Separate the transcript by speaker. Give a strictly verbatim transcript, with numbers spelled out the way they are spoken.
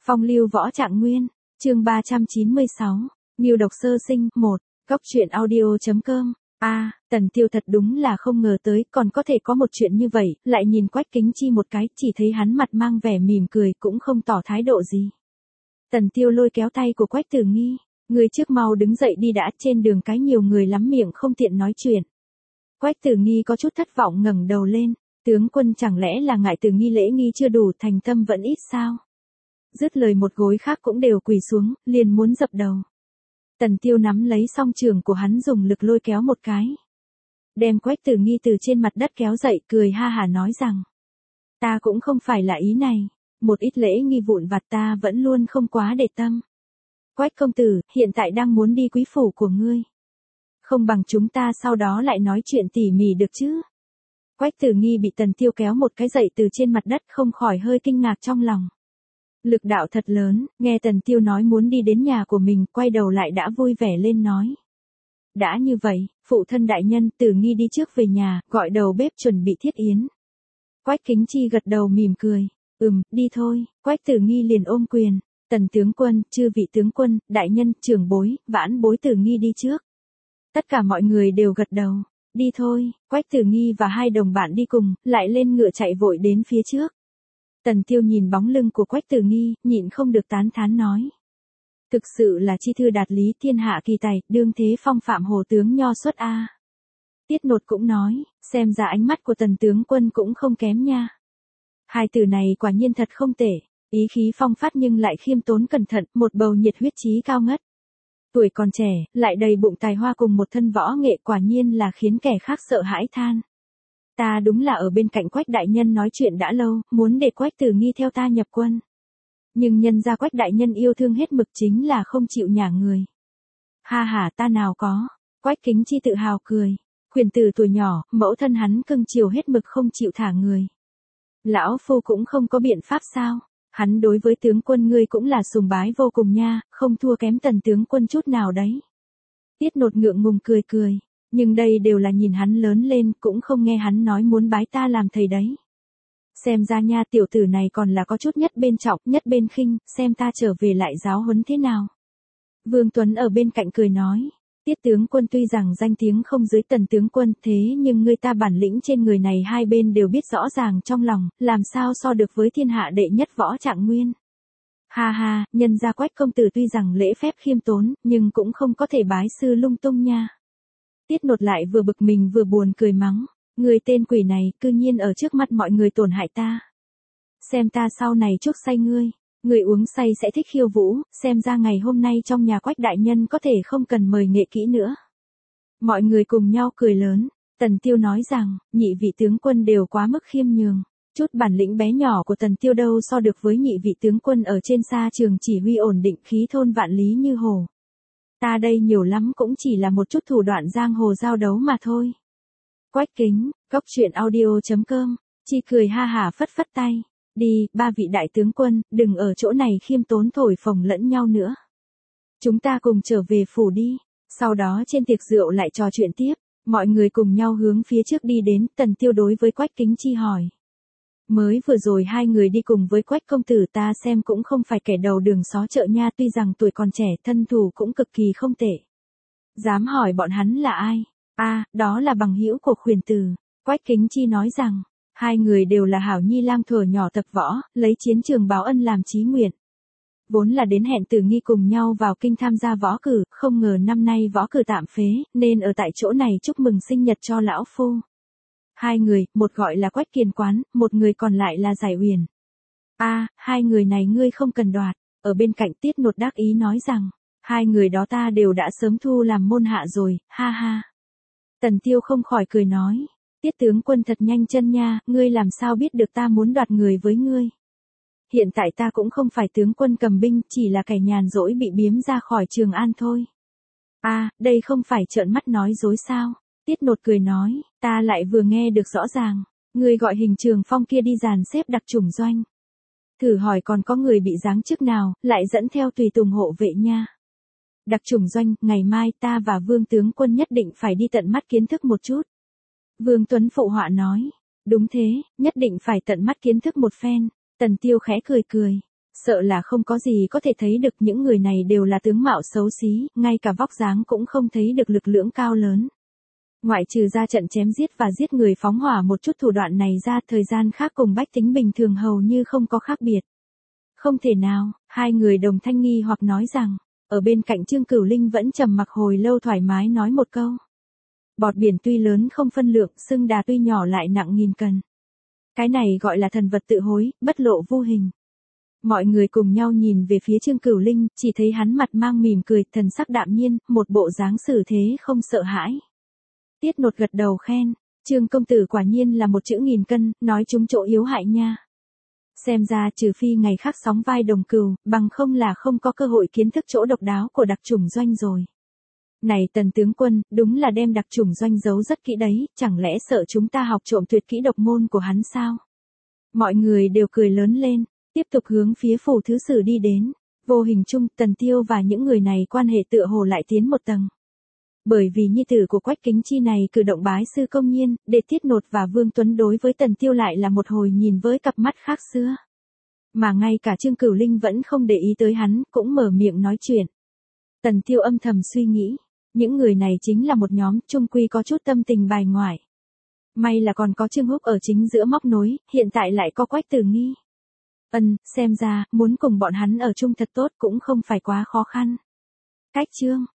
Speaker 1: Phong lưu võ trạng nguyên, chương ba trăm chín mươi sáu, Mưu độc sơ sinh, một, Cóc truyện audio.com. A, à, Tần Tiêu thật đúng là không ngờ tới còn có thể có một chuyện như vậy, lại nhìn Quách Kính Chi một cái, chỉ thấy hắn mặt mang vẻ mỉm cười cũng không tỏ thái độ gì. Tần Tiêu lôi kéo tay của Quách Tử Nghi, người trước mau đứng dậy đi đã, trên đường cái nhiều người lắm miệng không tiện nói chuyện. Quách Tử Nghi có chút thất vọng ngẩng đầu lên, tướng quân chẳng lẽ là ngại Tử Nghi lễ nghi chưa đủ, thành tâm vẫn ít sao? Dứt lời một gối khác cũng đều quỳ xuống, liền muốn dập đầu. Tần Tiêu nắm lấy song trường của hắn dùng lực lôi kéo một cái. Đem Quách Tử Nghi từ trên mặt đất kéo dậy, cười ha hả nói rằng. Ta cũng không phải là ý này, một ít lễ nghi vụn vặt ta vẫn luôn không quá để tâm. Quách công tử, hiện tại đang muốn đi quý phủ của ngươi. Không bằng chúng ta sau đó lại nói chuyện tỉ mỉ được chứ. Quách Tử Nghi bị Tần Tiêu kéo một cái dậy từ trên mặt đất, không khỏi hơi kinh ngạc trong lòng. Lực đạo thật lớn, nghe Tần Tiêu nói muốn đi đến nhà của mình, quay đầu lại đã vui vẻ lên nói. Đã như vậy, phụ thân đại nhân, Tử Nghi đi trước về nhà, gọi đầu bếp chuẩn bị thiết yến. Quách Kính Chi gật đầu mỉm cười, ừm, đi thôi. Quách Tử Nghi liền ôm quyền, Tần tướng quân, chư vị tướng quân, đại nhân, trưởng bối, vãn bối Tử Nghi đi trước. Tất cả mọi người đều gật đầu, đi thôi. Quách Tử Nghi và hai đồng bạn đi cùng, lại lên ngựa chạy vội đến phía trước. Tần Tiêu nhìn bóng lưng của Quách Tử Nghi, nhịn không được tán thán nói. Thực sự là chi thư đạt lý, thiên hạ kỳ tài, đương thế phong phạm hồ tướng nho xuất a. Tiết Nột cũng nói, xem ra ánh mắt của Tần tướng quân cũng không kém nha. Hai từ này quả nhiên thật không tệ, ý khí phong phát nhưng lại khiêm tốn cẩn thận, một bầu nhiệt huyết chí cao ngất. Tuổi còn trẻ, lại đầy bụng tài hoa cùng một thân võ nghệ, quả nhiên là khiến kẻ khác sợ hãi than. Ta đúng là ở bên cạnh Quách đại nhân nói chuyện đã lâu, muốn để Quách Tử Nghi theo ta nhập quân. Nhưng nhân ra Quách đại nhân yêu thương hết mực, chính là không chịu nhả người. Ha ha, ta nào có. Quách Kính Chi tự hào cười. Khuyển tử tuổi nhỏ, mẫu thân hắn cưng chiều hết mực không chịu thả người. Lão phu cũng không có biện pháp sao. Hắn đối với tướng quân ngươi cũng là sùng bái vô cùng nha, không thua kém Tần tướng quân chút nào đấy. Tiết Nột ngượng ngùng cười cười. Nhưng đây đều là nhìn hắn lớn lên, cũng không nghe hắn nói muốn bái ta làm thầy đấy. Xem ra nha, tiểu tử này còn là có chút nhất bên trọng, nhất bên khinh, xem ta trở về lại giáo huấn thế nào. Vương Tuấn ở bên cạnh cười nói, Tiết tướng quân tuy rằng danh tiếng không dưới Tần tướng quân, thế nhưng người ta bản lĩnh trên người này hai bên đều biết rõ ràng trong lòng, làm sao so được với thiên hạ đệ nhất võ trạng nguyên. Ha ha, nhân gia Quách công tử tuy rằng lễ phép khiêm tốn, nhưng cũng không có thể bái sư lung tung nha. Tiết Nột lại vừa bực mình vừa buồn cười mắng, người tên quỷ này, cư nhiên ở trước mặt mọi người tổn hại ta. Xem ta sau này chuốc say ngươi, người uống say sẽ thích khiêu vũ, xem ra ngày hôm nay trong nhà Quách đại nhân có thể không cần mời nghệ kỹ nữa. Mọi người cùng nhau cười lớn, Tần Tiêu nói rằng, nhị vị tướng quân đều quá mức khiêm nhường. Chút bản lĩnh bé nhỏ của Tần Tiêu đâu so được với nhị vị tướng quân ở trên xa trường chỉ huy ổn định khí thôn vạn lý như hồ. Ta đây nhiều lắm cũng chỉ là một chút thủ đoạn giang hồ giao đấu mà thôi. Quách Kính, Cóc truyện audio.com, Chi cười ha hả phất phất tay. Đi, ba vị đại tướng quân, đừng ở chỗ này khiêm tốn thổi phồng lẫn nhau nữa. Chúng ta cùng trở về phủ đi. Sau đó trên tiệc rượu lại trò chuyện tiếp. Mọi người cùng nhau hướng phía trước đi đến. Tần Tiêu đối với Quách Kính Chi hỏi. Mới vừa rồi hai người đi cùng với Quách công tử, ta xem cũng không phải kẻ đầu đường xó chợ nha, tuy rằng tuổi còn trẻ, thân thủ cũng cực kỳ không tệ. Dám hỏi bọn hắn là ai? A, à, đó là bằng hữu của Khuyển tử. Quách Kính Chi nói rằng, hai người đều là hảo nhi lang thuở nhỏ tập võ, lấy chiến trường báo ân làm chí nguyện. Vốn là đến hẹn Tử Nghi cùng nhau vào kinh tham gia võ cử, không ngờ năm nay võ cử tạm phế, nên ở tại chỗ này chúc mừng sinh nhật cho lão phu. Hai người, một gọi là Quách Kiền Quán, một người còn lại là Giải Uyển. A, à, hai người này ngươi không cần đoạt. Ở bên cạnh Tiết Nột đắc ý nói rằng, hai người đó ta đều đã sớm thu làm môn hạ rồi, ha ha. Tần Tiêu không khỏi cười nói, Tiết tướng quân thật nhanh chân nha, ngươi làm sao biết được ta muốn đoạt người với ngươi. Hiện tại ta cũng không phải tướng quân cầm binh, chỉ là kẻ nhàn rỗi bị biếm ra khỏi Trường An thôi. A, à, đây không phải trợn mắt nói dối sao? Tiết Nột cười nói, ta lại vừa nghe được rõ ràng, ngươi gọi Hình Trường Phong kia đi dàn xếp đặc chủng doanh. Thử hỏi còn có người bị giáng chức nào, lại dẫn theo tùy tùng hộ vệ nha. Đặc chủng doanh, ngày mai ta và Vương tướng quân nhất định phải đi tận mắt kiến thức một chút. Vương Tuấn phụ họa nói, đúng thế, nhất định phải tận mắt kiến thức một phen. Tần Tiêu khẽ cười cười, Sợ là không có gì có thể thấy được, những người này đều là tướng mạo xấu xí, ngay cả vóc dáng cũng không thấy được lực lưỡng cao lớn. Ngoại trừ ra trận chém giết và giết người phóng hỏa một chút thủ đoạn này ra, thời gian khác cùng bách tính bình thường hầu như không có khác biệt. Không thể nào, hai người đồng thanh nghi hoặc nói rằng, ở bên cạnh Trương Cửu Linh vẫn trầm mặc hồi lâu thoải mái nói một câu. Bọt biển tuy lớn không phân lượng, sưng đà tuy nhỏ lại nặng nghìn cân. Cái này gọi là thần vật tự hối, bất lộ vô hình. Mọi người cùng nhau nhìn về phía Trương Cửu Linh, chỉ thấy hắn mặt mang mỉm cười, thần sắc đạm nhiên, một bộ dáng xử thế không sợ hãi. Tiết Nột gật đầu khen, Trương công tử quả nhiên là một chữ nghìn cân, nói trúng chỗ yếu hại nha. Xem ra trừ phi ngày khác sóng vai đồng cừu, bằng không là không có cơ hội kiến thức chỗ độc đáo của đặc chủng doanh rồi. Này Tần tướng quân, đúng là đem đặc chủng doanh giấu rất kỹ đấy, chẳng lẽ sợ chúng ta học trộm tuyệt kỹ độc môn của hắn sao? Mọi người đều cười lớn lên, tiếp tục hướng phía phủ thứ sử đi đến. Vô hình chung, Tần Tiêu và những người này quan hệ tựa hồ lại tiến một tầng. Bởi vì nhi tử của Quách Kính Chi này cử động bái sư công nhiên, để Tiết Nột và Vương Tuấn đối với Tần Tiêu lại là một hồi nhìn với cặp mắt khác xưa. Mà ngay cả Trương Cửu Linh vẫn không để ý tới hắn, cũng mở miệng nói chuyện. Tần Tiêu âm thầm suy nghĩ, những người này chính là một nhóm, chung quy có chút tâm tình bài ngoại. May là còn có Trương Húc ở chính giữa móc nối, hiện tại lại có Quách Tử Nghi. Ân, xem ra, muốn cùng bọn hắn ở chung thật tốt cũng không phải quá khó khăn. Cách chương